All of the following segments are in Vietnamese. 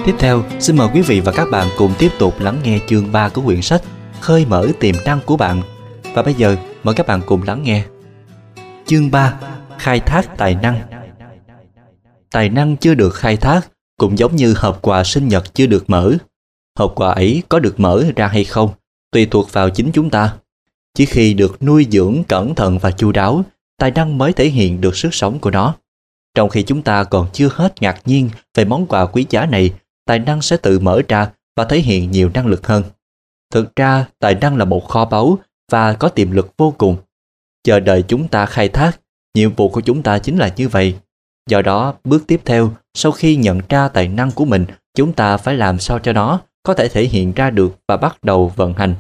Tiếp theo, xin mời quý vị và các bạn cùng tiếp tục lắng nghe chương 3 của quyển sách Khơi mở tiềm năng của bạn. Và bây giờ, mời các bạn cùng lắng nghe. Chương 3. Khai thác tài năng. Tài năng chưa được khai thác cũng giống như hộp quà sinh nhật chưa được mở. Hộp quà ấy có được mở ra hay không tùy thuộc vào chính chúng ta. Chỉ khi được nuôi dưỡng cẩn thận và chu đáo, tài năng mới thể hiện được sức sống của nó. Trong khi chúng ta còn chưa hết ngạc nhiên về món quà quý giá này, tài năng sẽ tự mở ra và thể hiện nhiều năng lực hơn. Thực ra, tài năng là một kho báu và có tiềm lực vô cùng. Chờ đợi chúng ta khai thác, nhiệm vụ của chúng ta chính là như vậy. Do đó, bước tiếp theo, sau khi nhận ra tài năng của mình, chúng ta phải làm sao cho nó có thể thể hiện ra được và bắt đầu vận hành.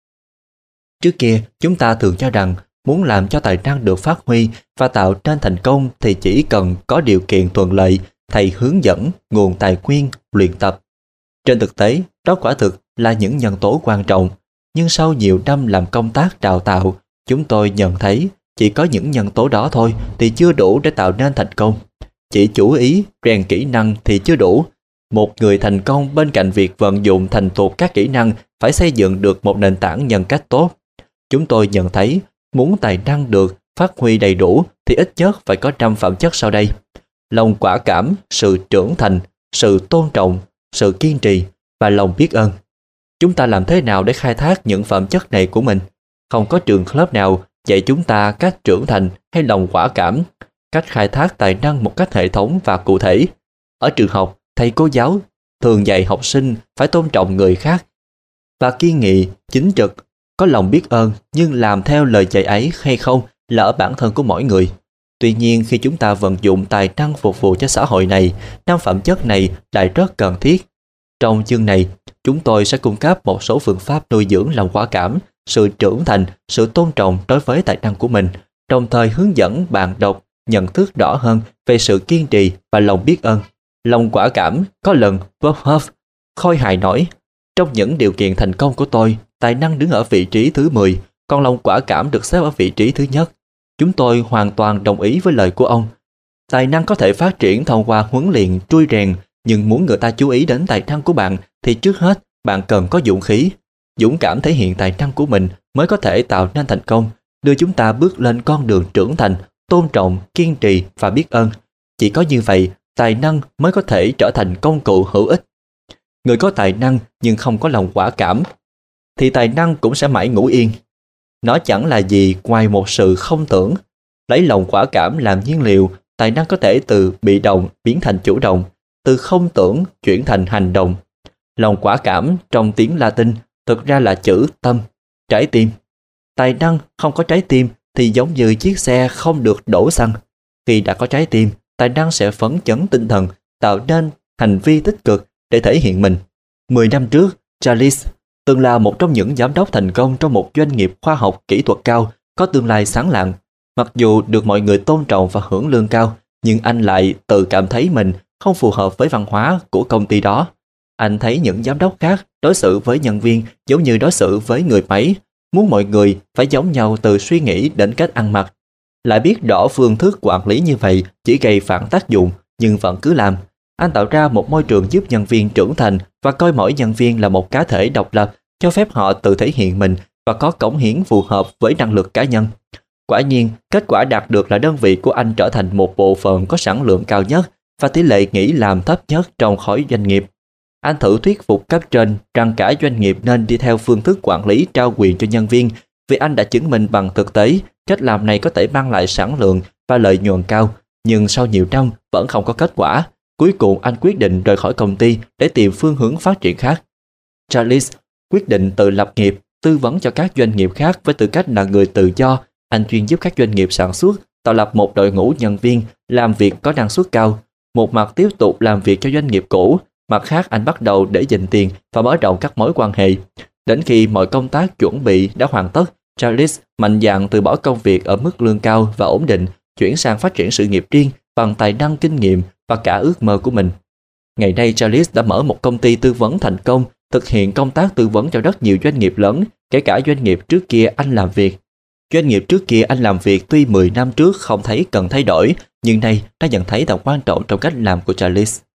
Trước kia, chúng ta thường cho rằng muốn làm cho tài năng được phát huy và tạo nên thành công thì chỉ cần có điều kiện thuận lợi, thầy hướng dẫn, nguồn tài nguyên, luyện tập. Trên thực tế, đó quả thực là những nhân tố quan trọng. Nhưng sau nhiều năm làm công tác đào tạo, chúng tôi nhận thấy chỉ có những nhân tố đó thôi thì chưa đủ để tạo nên thành công. Chỉ chú ý, rèn kỹ năng thì chưa đủ. Một người thành công bên cạnh việc vận dụng thành thục các kỹ năng phải xây dựng được một nền tảng nhân cách tốt. Chúng tôi nhận thấy muốn tài năng được phát huy đầy đủ thì ít nhất phải có 5 phẩm chất sau đây: lòng quả cảm, sự trưởng thành, sự tôn trọng, sự kiên trì và lòng biết ơn. Chúng ta làm thế nào để khai thác những phẩm chất này của mình? Không có trường lớp nào dạy chúng ta cách trưởng thành hay lòng quả cảm, cách khai thác tài năng một cách hệ thống và cụ thể. Ở trường học, thầy cô giáo thường dạy học sinh phải tôn trọng người khác và kiên nghị, chính trực, có lòng biết ơn, nhưng làm theo lời dạy ấy hay không là ở bản thân của mỗi người. Tuy nhiên, khi chúng ta vận dụng tài năng phục vụ cho xã hội này, 5 phẩm chất này lại rất cần thiết. Trong chương này, chúng tôi sẽ cung cấp một số phương pháp nuôi dưỡng lòng quả cảm, sự trưởng thành, sự tôn trọng đối với tài năng của mình, đồng thời hướng dẫn bạn đọc nhận thức rõ hơn về sự kiên trì và lòng biết ơn. Lòng quả cảm có lần Verhoeven khôi hài nói: trong những điều kiện thành công của tôi, tài năng đứng ở vị trí thứ 10, còn lòng quả cảm được xếp ở vị trí thứ nhất. Chúng tôi hoàn toàn đồng ý với lời của ông. Tài năng có thể phát triển thông qua huấn luyện, trui rèn, nhưng muốn người ta chú ý đến tài năng của bạn thì trước hết bạn cần có dũng khí. Dũng cảm thể hiện tài năng của mình mới có thể tạo nên thành công, đưa chúng ta bước lên con đường trưởng thành, tôn trọng, kiên trì và biết ơn. Chỉ có như vậy, tài năng mới có thể trở thành công cụ hữu ích. Người có tài năng nhưng không có lòng quả cảm thì tài năng cũng sẽ mãi ngủ yên. Nó chẳng là gì ngoài một sự không tưởng. Lấy lòng quả cảm làm nhiên liệu, tài năng có thể từ bị động biến thành chủ động, từ không tưởng chuyển thành hành động. Lòng quả cảm trong tiếng Latin thực ra là chữ tâm, trái tim. Tài năng không có trái tim thì giống như chiếc xe không được đổ xăng. Khi đã có trái tim, tài năng sẽ phấn chấn tinh thần, tạo nên hành vi tích cực để thể hiện mình. 10 năm trước, Charles từng là một trong những giám đốc thành công trong một doanh nghiệp khoa học kỹ thuật cao, có tương lai sáng lạng. Mặc dù được mọi người tôn trọng và hưởng lương cao, nhưng anh lại tự cảm thấy mình không phù hợp với văn hóa của công ty đó. Anh thấy những giám đốc khác đối xử với nhân viên giống như đối xử với người máy, muốn mọi người phải giống nhau từ suy nghĩ đến cách ăn mặc. Lại biết rõ phương thức quản lý như vậy chỉ gây phản tác dụng, nhưng vẫn cứ làm. Anh tạo ra một môi trường giúp nhân viên trưởng thành và coi mỗi nhân viên là một cá thể độc lập, cho phép họ tự thể hiện mình và có cống hiến phù hợp với năng lực cá nhân. Quả nhiên, kết quả đạt được là đơn vị của anh trở thành một bộ phận có sản lượng cao nhất và tỷ lệ nghỉ làm thấp nhất trong khối doanh nghiệp. Anh thử thuyết phục cấp trên rằng cả doanh nghiệp nên đi theo phương thức quản lý trao quyền cho nhân viên, vì anh đã chứng minh bằng thực tế cách làm này có thể mang lại sản lượng và lợi nhuận cao, nhưng sau nhiều năm vẫn không có kết quả. Cuối cùng anh quyết định rời khỏi công ty để tìm phương hướng phát triển khác. Charles quyết định tự lập nghiệp, tư vấn cho các doanh nghiệp khác với tư cách là người tự do. Anh chuyên giúp các doanh nghiệp sản xuất, tạo lập một đội ngũ nhân viên làm việc có năng suất cao. Một mặt tiếp tục làm việc cho doanh nghiệp cũ, mặt khác anh bắt đầu để dành tiền và mở rộng các mối quan hệ. Đến khi mọi công tác chuẩn bị đã hoàn tất, Charles mạnh dạn từ bỏ công việc ở mức lương cao và ổn định, chuyển sang phát triển sự nghiệp riêng bằng tài năng, kinh nghiệm và cả ước mơ của mình. Ngày nay, Charles đã mở một công ty tư vấn thành công, thực hiện công tác tư vấn cho rất nhiều doanh nghiệp lớn, kể cả doanh nghiệp trước kia anh làm việc. Doanh nghiệp trước kia anh làm việc tuy 10 năm trước không thấy cần thay đổi, nhưng nay đã nhận thấy tầm quan trọng trong cách làm của Charles.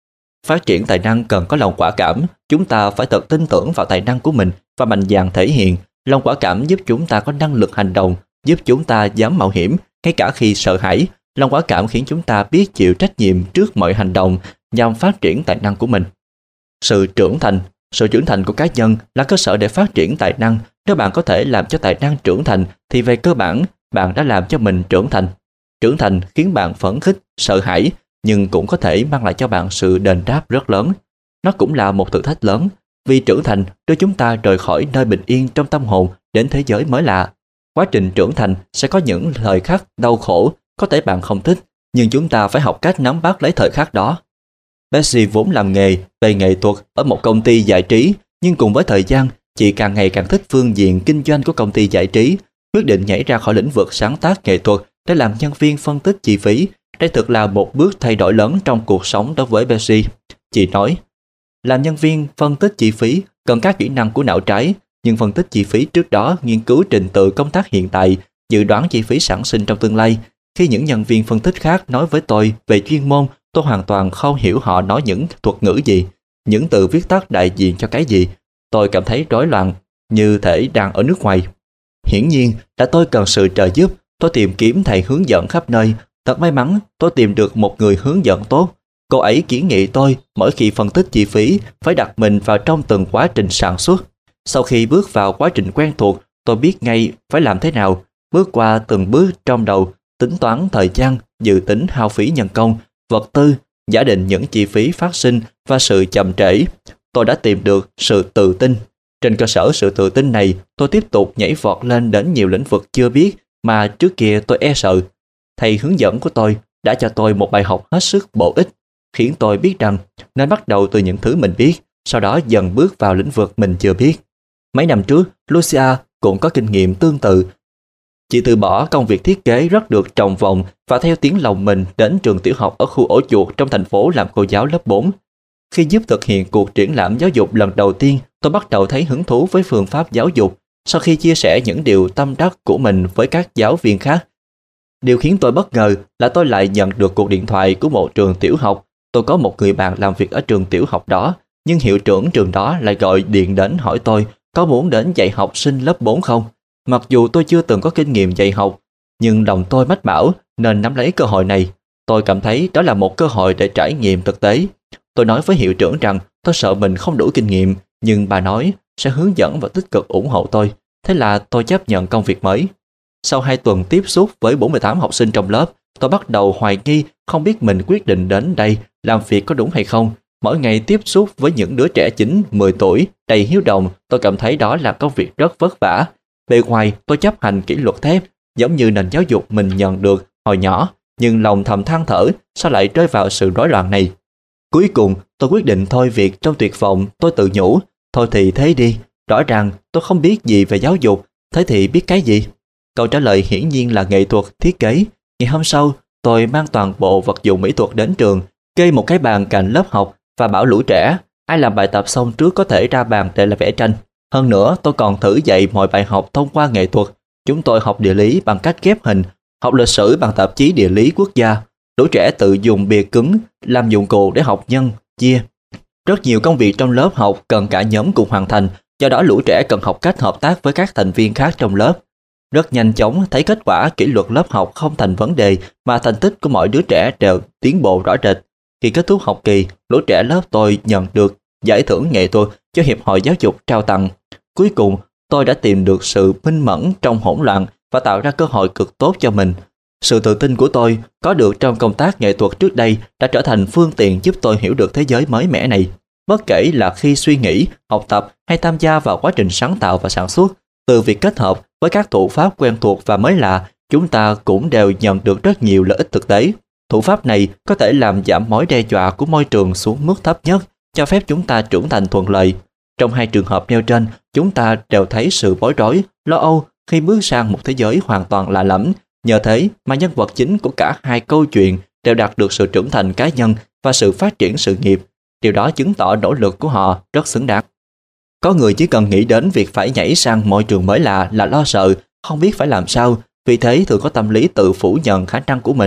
Phát triển tài năng cần có lòng quả cảm. Chúng ta phải thật tin tưởng vào tài năng của mình và mạnh dạn thể hiện. Lòng quả cảm giúp chúng ta có năng lực hành động, giúp chúng ta dám mạo hiểm, ngay cả khi sợ hãi. Lòng quả cảm khiến chúng ta biết chịu trách nhiệm trước mọi hành động nhằm phát triển tài năng của mình. Sự trưởng thành của cá nhân là cơ sở để phát triển tài năng. Nếu bạn có thể làm cho tài năng trưởng thành, thì về cơ bản, bạn đã làm cho mình trưởng thành. Trưởng thành khiến bạn phấn khích, sợ hãi, nhưng cũng có thể mang lại cho bạn sự đền đáp rất lớn. Nó cũng là một thử thách lớn, vì trưởng thành đưa chúng ta rời khỏi nơi bình yên trong tâm hồn đến thế giới mới lạ. Quá trình trưởng thành sẽ có những thời khắc đau khổ, có thể bạn không thích, nhưng chúng ta phải học cách nắm bắt lấy thời khắc đó. Betsy vốn làm nghề về nghệ thuật ở một công ty giải trí, nhưng cùng với thời gian, chị càng ngày càng thích phương diện kinh doanh của công ty giải trí, quyết định nhảy ra khỏi lĩnh vực sáng tác nghệ thuật để làm nhân viên phân tích chi phí. Đây thực là một bước thay đổi lớn trong cuộc sống đối với Betsy. Chị nói, làm nhân viên phân tích chi phí cần các kỹ năng của não trái, nhưng phân tích chi phí trước đó nghiên cứu trình tự công tác hiện tại, dự đoán chi phí sản sinh trong tương lai. Khi những nhân viên phân tích khác nói với tôi về chuyên môn, tôi hoàn toàn không hiểu họ nói những thuật ngữ gì, những từ viết tắt đại diện cho cái gì. Tôi cảm thấy rối loạn, như thể đang ở nước ngoài. Hiển nhiên là tôi cần sự trợ giúp. Tôi tìm kiếm thầy hướng dẫn khắp nơi. Thật may mắn, tôi tìm được một người hướng dẫn tốt. Cô ấy kiến nghị tôi mỗi khi phân tích chi phí phải đặt mình vào trong từng quá trình sản xuất. Sau khi bước vào quá trình quen thuộc, tôi biết ngay phải làm thế nào. Bước qua từng bước trong đầu, tính toán thời gian, dự tính hao phí nhân công, vật tư, giả định những chi phí phát sinh và sự chậm trễ. Tôi đã tìm được sự tự tin. Trên cơ sở sự tự tin này, tôi tiếp tục nhảy vọt lên đến nhiều lĩnh vực chưa biết mà trước kia tôi e sợ. Thầy hướng dẫn của tôi đã cho tôi một bài học hết sức bổ ích, khiến tôi biết rằng nên bắt đầu từ những thứ mình biết, sau đó dần bước vào lĩnh vực mình chưa biết. Mấy năm trước, Lucia cũng có kinh nghiệm tương tự. Chị từ bỏ công việc thiết kế rất được trọng vọng và theo tiếng lòng mình đến trường tiểu học ở khu ổ chuột trong thành phố làm cô giáo lớp 4. Khi giúp thực hiện cuộc triển lãm giáo dục lần đầu tiên, tôi bắt đầu thấy hứng thú với phương pháp giáo dục. Sau khi chia sẻ những điều tâm đắc của mình với các giáo viên khác, điều khiến tôi bất ngờ là tôi lại nhận được cuộc điện thoại của một trường tiểu học. Tôi có một người bạn làm việc ở trường tiểu học đó, nhưng hiệu trưởng trường đó lại gọi điện đến hỏi tôi có muốn đến dạy học sinh lớp 4 không. Mặc dù tôi chưa từng có kinh nghiệm dạy học, nhưng lòng tôi mách bảo nên nắm lấy cơ hội này. Tôi cảm thấy đó là một cơ hội để trải nghiệm thực tế. Tôi nói với hiệu trưởng rằng tôi sợ mình không đủ kinh nghiệm, nhưng bà nói sẽ hướng dẫn và tích cực ủng hộ tôi. Thế là tôi chấp nhận công việc mới. Sau 2 tuần tiếp xúc với 48 học sinh trong lớp, tôi bắt đầu hoài nghi không biết mình quyết định đến đây làm việc có đúng hay không. Mỗi ngày tiếp xúc với những đứa trẻ 9, 10 tuổi, đầy hiếu động, tôi cảm thấy đó là công việc rất vất vả. Bề ngoài tôi chấp hành kỷ luật thép, giống như nền giáo dục mình nhận được hồi nhỏ, nhưng lòng thầm than thở sao lại rơi vào sự rối loạn này. Cuối cùng tôi quyết định thôi việc. Trong tuyệt vọng tôi tự nhủ, thôi thì thế đi, rõ ràng tôi không biết gì về giáo dục, thế thì biết cái gì? Câu trả lời hiển nhiên là nghệ thuật, thiết kế. Ngày hôm sau, tôi mang toàn bộ vật dụng mỹ thuật đến trường, kê một cái bàn cạnh lớp học và bảo lũ trẻ, ai làm bài tập xong trước có thể ra bàn để là vẽ tranh. Hơn nữa, tôi còn thử dạy mọi bài học thông qua nghệ thuật. Chúng tôi học địa lý bằng cách ghép hình, học lịch sử bằng tạp chí địa lý quốc gia. Lũ trẻ tự dùng bìa cứng làm dụng cụ để học nhân, chia. Rất nhiều công việc trong lớp học cần cả nhóm cùng hoàn thành, do đó lũ trẻ cần học cách hợp tác với các thành viên khác trong lớp. Rất nhanh chóng thấy kết quả kỷ luật lớp học không thành vấn đề, mà thành tích của mọi đứa trẻ đều tiến bộ rõ rệt. Khi kết thúc học kỳ, lũ trẻ lớp tôi nhận được giải thưởng nghệ thuật cho Hiệp hội Giáo dục trao tặng. Cuối cùng, tôi đã tìm được sự minh mẫn trong hỗn loạn và tạo ra cơ hội cực tốt cho mình. Sự tự tin của tôi có được trong công tác nghệ thuật trước đây đã trở thành phương tiện giúp tôi hiểu được thế giới mới mẻ này. Bất kể là khi suy nghĩ, học tập hay tham gia vào quá trình sáng tạo và sản xuất, từ việc kết hợp với các thủ pháp quen thuộc và mới lạ, chúng ta cũng đều nhận được rất nhiều lợi ích thực tế. Thủ pháp này có thể làm giảm mối đe dọa của môi trường xuống mức thấp nhất, cho phép chúng ta trưởng thành thuận lợi. Trong 2 trường hợp nêu trên, chúng ta đều thấy sự bối rối, lo âu khi bước sang một thế giới hoàn toàn lạ lẫm. Nhờ thế mà nhân vật chính của cả 2 câu chuyện đều đạt được sự trưởng thành cá nhân và sự phát triển sự nghiệp. Điều đó chứng tỏ nỗ lực của họ rất xứng đáng. Có người chỉ cần nghĩ đến việc phải nhảy sang môi trường mới lạ là lo sợ, không biết phải làm sao, vì thế thường có tâm lý tự phủ nhận khả năng của mình.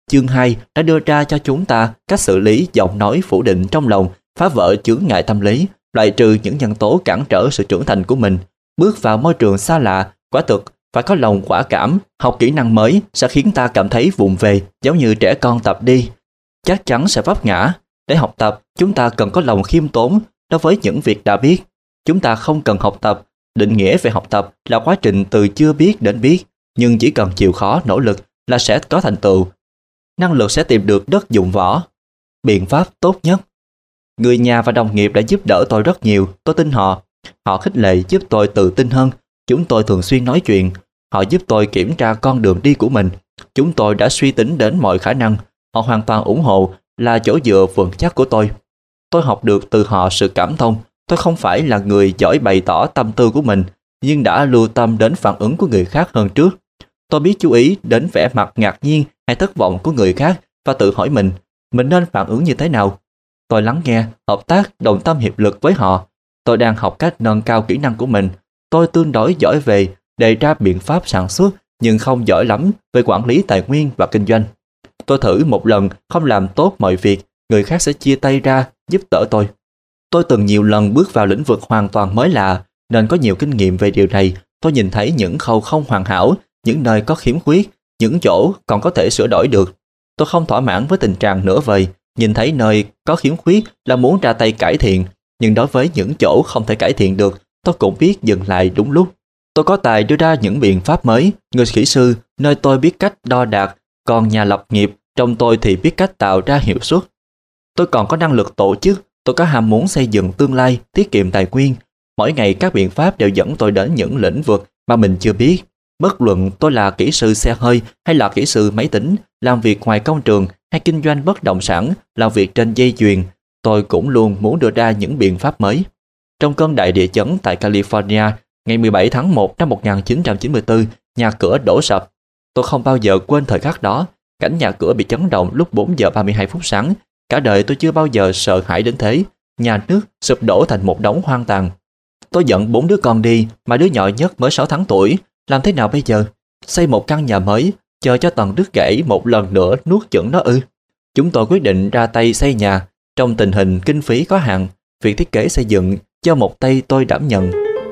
Chương 2 đã đưa ra cho chúng ta cách xử lý giọng nói phủ định trong lòng, phá vỡ chướng ngại tâm lý, loại trừ những nhân tố cản trở sự trưởng thành của mình. Bước vào môi trường xa lạ, quả thực phải có lòng quả cảm. Học kỹ năng mới sẽ khiến ta cảm thấy vụng về, giống như trẻ con tập đi, chắc chắn sẽ vấp ngã. Để học tập, chúng ta cần có lòng khiêm tốn đối với những việc đã biết. Chúng ta không cần học tập. Định nghĩa về học tập là quá trình từ chưa biết đến biết, nhưng chỉ cần chịu khó nỗ lực là sẽ có thành tựu. Năng lực sẽ tìm được đất dụng võ. Biện pháp tốt nhất. Người nhà và đồng nghiệp đã giúp đỡ tôi rất nhiều, tôi tin họ. Họ khích lệ giúp tôi tự tin hơn. Chúng tôi thường xuyên nói chuyện. Họ giúp tôi kiểm tra con đường đi của mình. Chúng tôi đã suy tính đến mọi khả năng. Họ hoàn toàn ủng hộ, là chỗ dựa vững chắc của tôi. Tôi học được từ họ sự cảm thông. Tôi không phải là người giỏi bày tỏ tâm tư của mình, nhưng đã lưu tâm đến phản ứng của người khác hơn trước. Tôi biết chú ý đến vẻ mặt ngạc nhiên hay thất vọng của người khác và tự hỏi mình nên phản ứng như thế nào. Tôi lắng nghe, hợp tác, đồng tâm hiệp lực với họ. Tôi đang học cách nâng cao kỹ năng của mình. Tôi tương đối giỏi về đề ra biện pháp sản xuất, nhưng không giỏi lắm về quản lý tài nguyên và kinh doanh. Tôi thử một lần không làm tốt mọi việc, người khác sẽ chia tay ra giúp đỡ tôi. Tôi từng nhiều lần bước vào lĩnh vực hoàn toàn mới lạ, nên có nhiều kinh nghiệm về điều này. Tôi nhìn thấy những khâu không hoàn hảo, những nơi có khiếm khuyết, những chỗ còn có thể sửa đổi được. Tôi không thỏa mãn với tình trạng nửa vời, nhìn thấy nơi có khiếm khuyết là muốn ra tay cải thiện, nhưng đối với những chỗ không thể cải thiện được, tôi cũng biết dừng lại đúng lúc. Tôi có tài đưa ra những biện pháp mới. Người kỹ sư nơi tôi biết cách đo đạc, còn nhà lập nghiệp trong tôi thì biết cách tạo ra hiệu suất. Tôi còn có năng lực tổ chức. Tôi có ham muốn xây dựng tương lai, tiết kiệm tài nguyên. Mỗi ngày các biện pháp đều dẫn tôi đến những lĩnh vực mà mình chưa biết. Bất luận tôi là kỹ sư xe hơi hay là kỹ sư máy tính, làm việc ngoài công trường hay kinh doanh bất động sản, làm việc trên dây chuyền, tôi cũng luôn muốn đưa ra những biện pháp mới. Trong cơn đại địa chấn tại California, ngày 17 tháng 1 năm 1994, nhà cửa đổ sập. Tôi không bao giờ quên thời khắc đó. Cảnh nhà cửa bị chấn động lúc 4 giờ 32 phút sáng. Cả đời tôi chưa bao giờ sợ hãi đến thế. Nhà nước sụp đổ thành một đống hoang tàn. Tôi dẫn 4 đứa con đi, mà đứa nhỏ nhất mới 6 tháng tuổi. Làm thế nào bây giờ? Xây một căn nhà mới, chờ cho tầng đứt gãy một lần nữa nuốt chửng nó ư? Chúng tôi quyết định ra tay xây nhà. Trong tình hình kinh phí có hạn, việc thiết kế xây dựng do một tay tôi đảm nhận.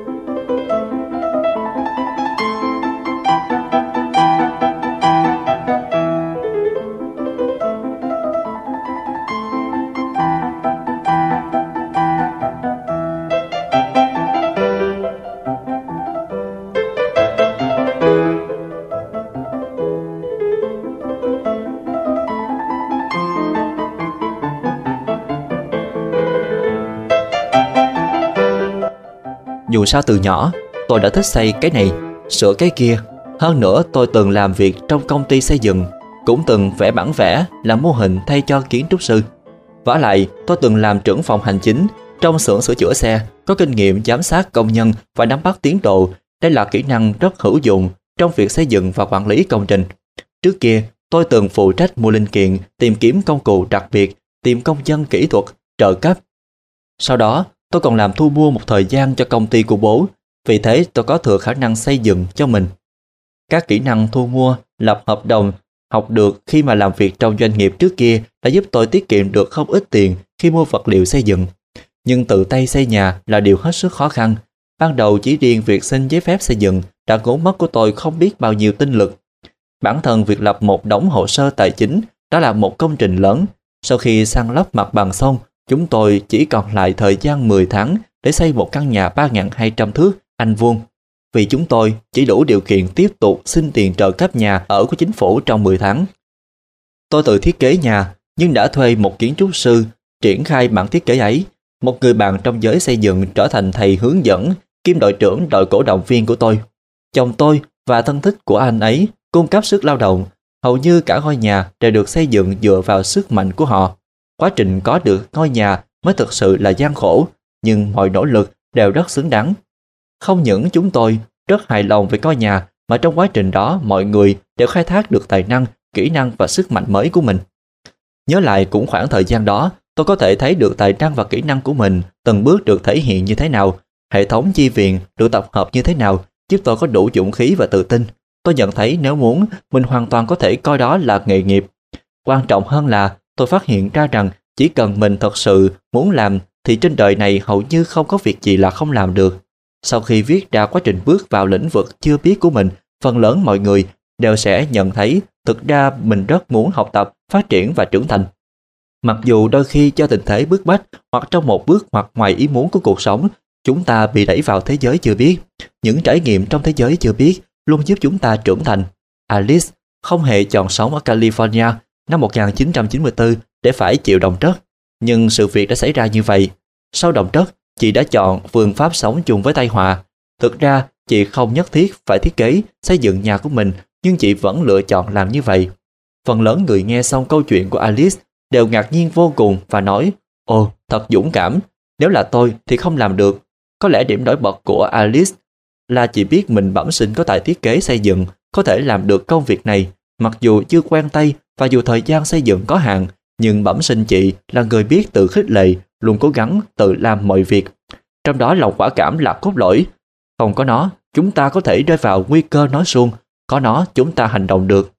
Dù sao từ nhỏ, tôi đã thích xây cái này, sửa cái kia. Hơn nữa, tôi từng làm việc trong công ty xây dựng, cũng từng vẽ bản vẽ, làm mô hình thay cho kiến trúc sư. Vả lại, tôi từng làm trưởng phòng hành chính trong xưởng sửa chữa xe, có kinh nghiệm giám sát công nhân và nắm bắt tiến độ. Đây là kỹ năng rất hữu dụng trong việc xây dựng và quản lý công trình. Trước kia, tôi từng phụ trách mua linh kiện, tìm kiếm công cụ đặc biệt, tìm công nhân kỹ thuật, trợ cấp. Sau đó, tôi còn làm thu mua một thời gian cho công ty của bố, vì thế tôi có thừa khả năng xây dựng cho mình. Các kỹ năng thu mua, lập hợp đồng, học được khi mà làm việc trong doanh nghiệp trước kia đã giúp tôi tiết kiệm được không ít tiền khi mua vật liệu xây dựng. Nhưng tự tay xây nhà là điều hết sức khó khăn. Ban đầu chỉ riêng việc xin giấy phép xây dựng đã ngốn mất của tôi không biết bao nhiêu tinh lực. Bản thân việc lập một đống hồ sơ tài chính đã là một công trình lớn. Sau khi san lấp mặt bằng xong, chúng tôi chỉ còn lại thời gian 10 tháng để xây một căn nhà 3.200 thước Anh vuông. Vì chúng tôi chỉ đủ điều kiện tiếp tục xin tiền trợ cấp nhà ở của chính phủ trong 10 tháng. Tôi tự thiết kế nhà, nhưng đã thuê một kiến trúc sư triển khai bản thiết kế ấy. Một người bạn trong giới xây dựng trở thành thầy hướng dẫn, kiêm đội trưởng đội cổ động viên của tôi. Chồng tôi và thân thích của anh ấy cung cấp sức lao động. Hầu như cả ngôi nhà đều được xây dựng dựa vào sức mạnh của họ. Quá trình có được ngôi nhà mới thực sự là gian khổ, nhưng mọi nỗ lực đều rất xứng đáng. Không những chúng tôi rất hài lòng về ngôi nhà, mà trong quá trình đó mọi người đều khai thác được tài năng, kỹ năng và sức mạnh mới của mình. Nhớ lại cũng khoảng thời gian đó, tôi có thể thấy được tài năng và kỹ năng của mình từng bước được thể hiện như thế nào, hệ thống chi viện được tập hợp như thế nào, giúp tôi có đủ dũng khí và tự tin. Tôi nhận thấy nếu muốn, mình hoàn toàn có thể coi đó là nghề nghiệp. Quan trọng hơn là tôi phát hiện ra rằng chỉ cần mình thật sự muốn làm thì trên đời này hầu như không có việc gì là không làm được. Sau khi viết ra quá trình bước vào lĩnh vực chưa biết của mình, phần lớn mọi người đều sẽ nhận thấy thực ra mình rất muốn học tập, phát triển và trưởng thành. Mặc dù đôi khi do tình thế bức bách hoặc trong một bước ngoặt ngoài ý muốn của cuộc sống, chúng ta bị đẩy vào thế giới chưa biết. Những trải nghiệm trong thế giới chưa biết luôn giúp chúng ta trưởng thành. Alice không hề chọn sống ở California năm 1994 để phải chịu động đất. Nhưng sự việc đã xảy ra như vậy. Sau động đất, chị đã chọn phương pháp sống chung với tai họa. Thực ra, chị không nhất thiết phải thiết kế, xây dựng nhà của mình, nhưng chị vẫn lựa chọn làm như vậy. Phần lớn người nghe xong câu chuyện của Alice đều ngạc nhiên vô cùng và nói: "Ồ, thật dũng cảm, nếu là tôi thì không làm được." Có lẽ điểm nổi bật của Alice là chị biết mình bẩm sinh có tài thiết kế xây dựng, có thể làm được công việc này. Mặc dù chưa quen tay và dù thời gian xây dựng có hạn, nhưng bẩm sinh chị là người biết tự khích lệ, luôn cố gắng tự làm mọi việc. Trong đó lòng quả cảm là cốt lõi. Không có nó, chúng ta có thể rơi vào nguy cơ nói suông. Có nó, chúng ta hành động được.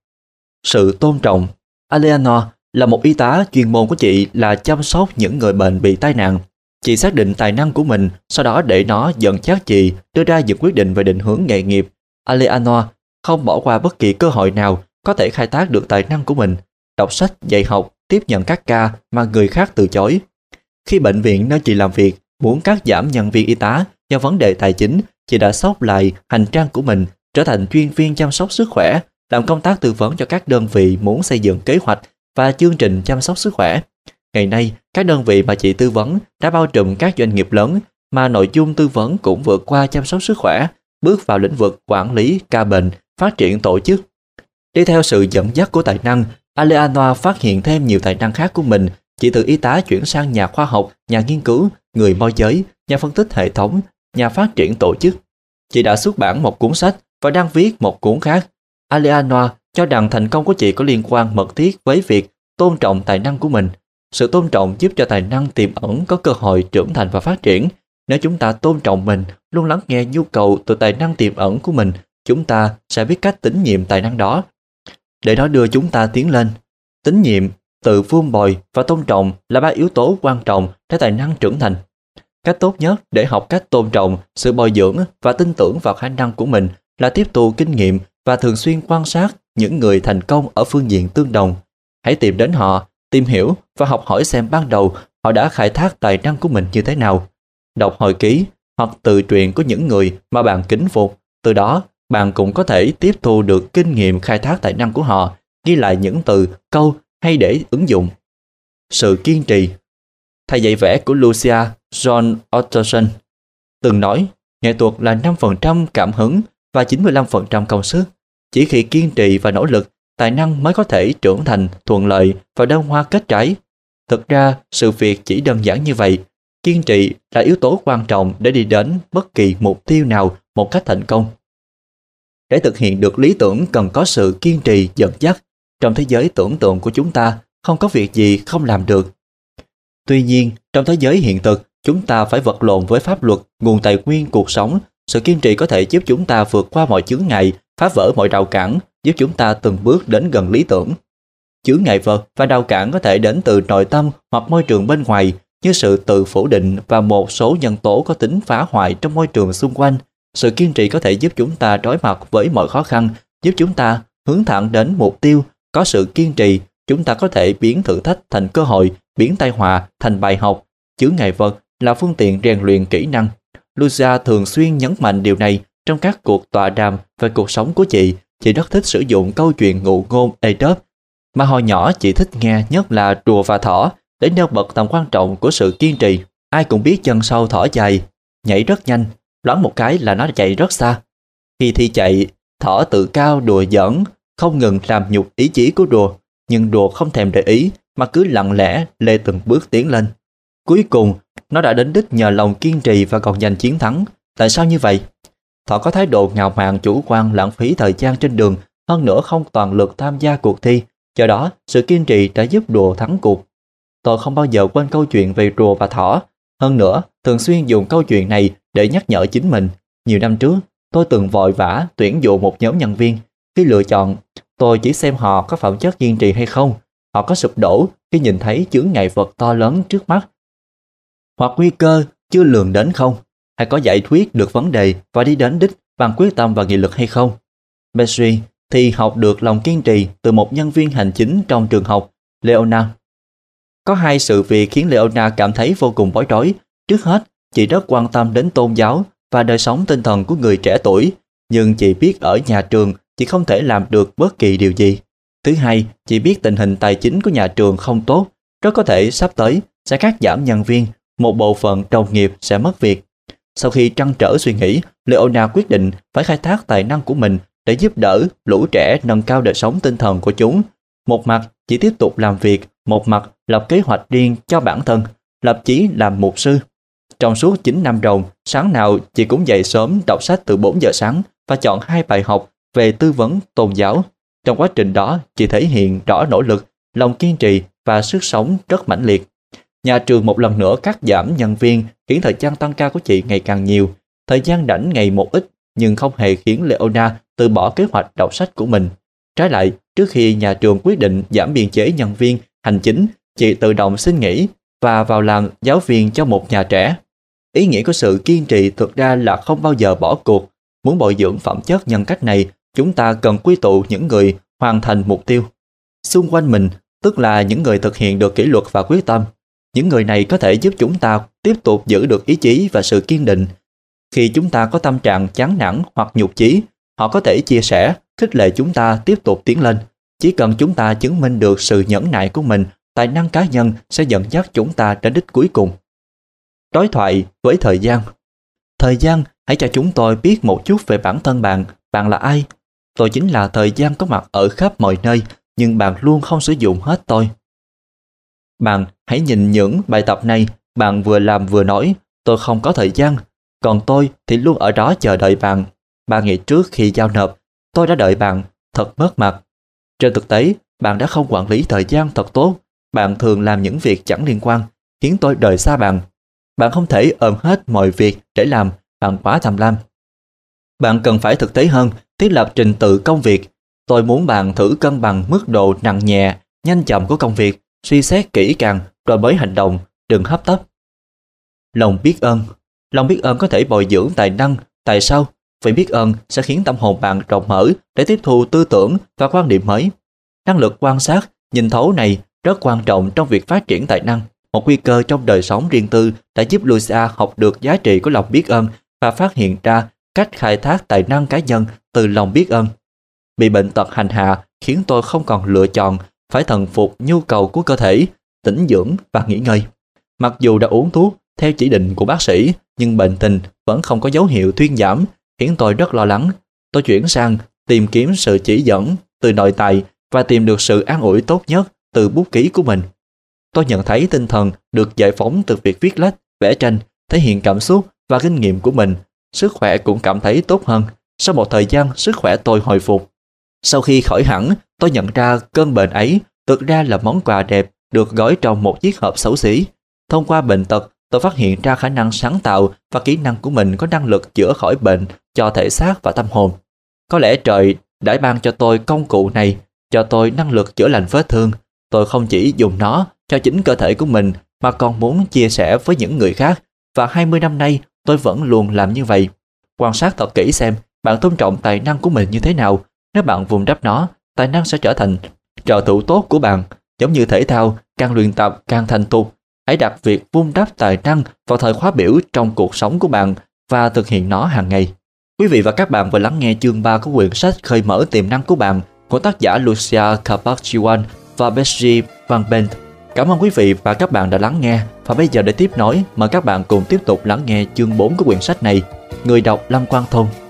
Sự tôn trọng. Eleanor là một y tá, chuyên môn của chị là chăm sóc những người bệnh bị tai nạn. Chị xác định tài năng của mình, sau đó để nó dẫn dắt chị đưa ra những quyết định về định hướng nghề nghiệp. Eleanor không bỏ qua bất kỳ cơ hội nào có thể khai thác được tài năng của mình. Đọc sách, dạy học, tiếp nhận các ca mà người khác từ chối. Khi bệnh viện nơi chị làm việc muốn cắt giảm nhân viên y tá do vấn đề tài chính, chị đã xốc lại hành trang của mình, trở thành chuyên viên chăm sóc sức khỏe, làm công tác tư vấn cho các đơn vị muốn xây dựng kế hoạch và chương trình chăm sóc sức khỏe. Ngày nay, các đơn vị mà chị tư vấn đã bao trùm các doanh nghiệp lớn, mà nội dung tư vấn cũng vượt qua chăm sóc sức khỏe, bước vào lĩnh vực quản lý ca bệnh, phát triển tổ chức. Đi theo sự dẫn dắt của tài năng, Eleanor phát hiện thêm nhiều tài năng khác của mình. Chị từ y tá chuyển sang nhà khoa học, nhà nghiên cứu, người môi giới, nhà phân tích hệ thống, nhà phát triển tổ chức. Chị đã xuất bản một cuốn sách và đang viết một cuốn khác. Eleanor cho rằng thành công của chị có liên quan mật thiết với việc tôn trọng tài năng của mình. Sự tôn trọng giúp cho tài năng tiềm ẩn có cơ hội trưởng thành và phát triển. Nếu chúng ta tôn trọng mình, luôn lắng nghe nhu cầu từ tài năng tiềm ẩn của mình, chúng ta sẽ biết cách tín nhiệm tài năng đó, để nó đưa chúng ta tiến lên. Tín nhiệm, tự vun bồi và tôn trọng là ba yếu tố quan trọng để tài năng trưởng thành. Cách tốt nhất để học cách tôn trọng, sự bồi dưỡng và tin tưởng vào khả năng của mình là tiếp thu kinh nghiệm và thường xuyên quan sát những người thành công ở phương diện tương đồng. Hãy tìm đến họ, tìm hiểu và học hỏi xem ban đầu họ đã khai thác tài năng của mình như thế nào. Đọc hồi ký hoặc tự truyện của những người mà bạn kính phục. Từ đó, bạn cũng có thể tiếp thu được kinh nghiệm khai thác tài năng của họ, ghi lại những từ, câu hay để ứng dụng. Sự kiên trì. Thầy dạy vẽ của Lucia, John Otterson, từng nói nghệ thuật là 5% cảm hứng và 95% công sức. Chỉ khi kiên trì và nỗ lực, tài năng mới có thể trưởng thành thuận lợi và đơm hoa kết trái. Thực ra, sự việc chỉ đơn giản như vậy. Kiên trì là yếu tố quan trọng để đi đến bất kỳ mục tiêu nào một cách thành công. Để thực hiện được lý tưởng cần có sự kiên trì dẫn dắt. Trong thế giới tưởng tượng của chúng ta, không có việc gì không làm được. Tuy nhiên, trong thế giới hiện thực, chúng ta phải vật lộn với pháp luật, nguồn tài nguyên cuộc sống. Sự kiên trì có thể giúp chúng ta vượt qua mọi chướng ngại, phá vỡ mọi rào cản, giúp chúng ta từng bước đến gần lý tưởng. Chướng ngại vật và rào cản có thể đến từ nội tâm hoặc môi trường bên ngoài, như sự tự phủ định và một số nhân tố có tính phá hoại trong môi trường xung quanh. Sự kiên trì có thể giúp chúng ta đối mặt với mọi khó khăn, giúp chúng ta hướng thẳng đến mục tiêu. Có sự kiên trì, chúng ta có thể biến thử thách thành cơ hội, biến tai họa thành bài học. Chướng ngại vật là phương tiện rèn luyện kỹ năng. Lucia thường xuyên nhấn mạnh điều này trong các cuộc tọa đàm về cuộc sống của chị. Chị rất thích sử dụng câu chuyện ngụ ngôn Aesop, mà hồi nhỏ chị thích nghe nhất là Rùa và Thỏ, để nêu bật tầm quan trọng của sự kiên trì. Ai cũng biết chân sâu thỏ dài, nhảy rất nhanh, loáng một cái là nó chạy rất xa. Khi thi chạy, thỏ tự cao đùa giỡn, không ngừng làm nhục ý chí của rùa, nhưng rùa không thèm để ý mà cứ lặng lẽ lê từng bước tiến lên. Cuối cùng, nó đã đến đích nhờ lòng kiên trì và còn giành chiến thắng. Tại sao như vậy? Thỏ có thái độ ngạo mạn, chủ quan, lãng phí thời gian trên đường, hơn nữa không toàn lực tham gia cuộc thi. Do đó, sự kiên trì đã giúp rùa thắng cuộc. Tôi không bao giờ quên câu chuyện về rùa và thỏ. Hơn nữa, thường xuyên dùng câu chuyện này để nhắc nhở chính mình. Nhiều năm trước, tôi từng vội vã tuyển dụng một nhóm nhân viên. Khi lựa chọn, tôi chỉ xem họ có phẩm chất kiên trì hay không. họ có sụp đổ khi nhìn thấy chướng ngại vật to lớn trước mắt, hoặc nguy cơ chưa lường đến không, hay có giải quyết được vấn đề và đi đến đích bằng quyết tâm và nghị lực hay không. Petrie thì học được lòng kiên trì từ một nhân viên hành chính trong trường học, Leona. Có hai sự việc khiến Leona cảm thấy vô cùng bối rối. Trước hết, chị rất quan tâm đến tôn giáo và đời sống tinh thần của người trẻ tuổi, nhưng chị biết ở nhà trường chị không thể làm được bất kỳ điều gì. Thứ hai, chị biết tình hình tài chính của nhà trường không tốt, rất có thể sắp tới sẽ cắt giảm nhân viên, một bộ phận đồng nghiệp sẽ mất việc. Sau khi trăn trở suy nghĩ, Leona quyết định phải khai thác tài năng của mình để giúp đỡ lũ trẻ nâng cao đời sống tinh thần của chúng. Một mặt, chị tiếp tục làm việc, một mặt lập kế hoạch riêng cho bản thân, lập chí làm mục sư. Trong suốt 9 năm đầu, sáng nào chị cũng dậy sớm đọc sách từ 4 giờ sáng và chọn 2 bài học về tư vấn tôn giáo. Trong quá trình đó, chị thể hiện rõ nỗ lực, lòng kiên trì và sức sống rất mãnh liệt. Nhà trường một lần nữa cắt giảm nhân viên, khiến thời gian tăng ca của chị ngày càng nhiều. Thời gian rảnh ngày một ít, nhưng không hề khiến Leona từ bỏ kế hoạch đọc sách của mình. Trái lại, trước khi nhà trường quyết định giảm biên chế nhân viên hành chính, chị tự động xin nghỉ và vào làm giáo viên cho một nhà trẻ. Ý nghĩa của sự kiên trì thực ra là không bao giờ bỏ cuộc. Muốn bồi dưỡng phẩm chất nhân cách này, chúng ta cần quy tụ những người hoàn thành mục tiêu xung quanh mình, tức là những người thực hiện được kỷ luật và quyết tâm. Những người này có thể giúp chúng ta tiếp tục giữ được ý chí và sự kiên định. Khi chúng ta có tâm trạng chán nản hoặc nhụt chí, họ có thể chia sẻ, khích lệ chúng ta tiếp tục tiến lên. Chỉ cần chúng ta chứng minh được sự nhẫn nại của mình, tài năng cá nhân sẽ dẫn dắt chúng ta đến đích cuối cùng. Đối thoại với thời gian. Thời gian, hãy cho chúng tôi biết một chút về bản thân bạn. Bạn là ai? Tôi chính là thời gian có mặt ở khắp mọi nơi, nhưng bạn luôn không sử dụng hết tôi. Bạn hãy nhìn những bài tập này, bạn vừa làm vừa nói, tôi không có thời gian, còn tôi thì luôn ở đó chờ đợi bạn. 3 ngày trước khi giao nộp, tôi đã đợi bạn, thật mất mặt. Trên thực tế, bạn đã không quản lý thời gian thật tốt, bạn thường làm những việc chẳng liên quan, khiến tôi rời xa bạn. Bạn không thể ôm hết mọi việc để làm, bạn quá tham lam. Bạn cần phải thực tế hơn, thiết lập trình tự công việc. Tôi muốn bạn thử cân bằng mức độ nặng nhẹ, nhanh chậm của công việc, suy xét kỹ càng rồi mới hành động, đừng hấp tấp. Lòng biết ơn. Lòng biết ơn có thể bồi dưỡng tài năng. Tại sao? Vì biết ơn sẽ khiến tâm hồn bạn rộng mở để tiếp thu tư tưởng và quan điểm mới. Năng lực quan sát, nhìn thấu này rất quan trọng trong việc phát triển tài năng. Một nguy cơ trong đời sống riêng tư đã giúp Lucia học được giá trị của lòng biết ơn và phát hiện ra cách khai thác tài năng cá nhân từ lòng biết ơn. Bị bệnh tật hành hạ khiến tôi không còn lựa chọn, phải thần phục nhu cầu của cơ thể, tĩnh dưỡng và nghỉ ngơi. Mặc dù đã uống thuốc theo chỉ định của bác sĩ, nhưng bệnh tình vẫn không có dấu hiệu thuyên giảm, khiến tôi rất lo lắng. Tôi chuyển sang tìm kiếm sự chỉ dẫn từ nội tại và tìm được sự an ủi tốt nhất từ bút ký của mình. Tôi nhận thấy tinh thần được giải phóng từ việc viết lách, vẽ tranh, thể hiện cảm xúc và kinh nghiệm của mình. Sức khỏe cũng cảm thấy tốt hơn. Sau một thời gian, sức khỏe tôi hồi phục. Sau khi khỏi hẳn, tôi nhận ra cơn bệnh ấy thực ra là món quà đẹp được gói trong một chiếc hộp xấu xí. Thông qua bệnh tật, tôi phát hiện ra khả năng sáng tạo và kỹ năng của mình có năng lực chữa khỏi bệnh cho thể xác và tâm hồn. Có lẽ trời đã ban cho tôi công cụ này, cho tôi năng lực chữa lành vết thương. Tôi không chỉ dùng nó cho chính cơ thể của mình mà còn muốn chia sẻ với những người khác. Và 20 năm nay tôi vẫn luôn làm như vậy. Quan sát thật kỹ xem bạn tôn trọng tài năng của mình như thế nào. Nếu bạn vun đắp nó, tài năng sẽ trở thành trợ thủ tốt của bạn. Giống như thể thao, càng luyện tập càng thành thục. Hãy đặt việc vun đắp tài năng vào thời khóa biểu trong cuộc sống của bạn và thực hiện nó hàng ngày. Quý vị và các bạn vừa lắng nghe chương 3 của quyển sách Khơi mở tiềm năng của bạn của tác giả Lucia Kapachjiwan và Petrie Van Bent. Cảm ơn quý vị và các bạn đã lắng nghe. Và bây giờ để tiếp nối, mời các bạn cùng tiếp tục lắng nghe chương 4 của quyển sách này. Người đọc Lâm Quang Thông.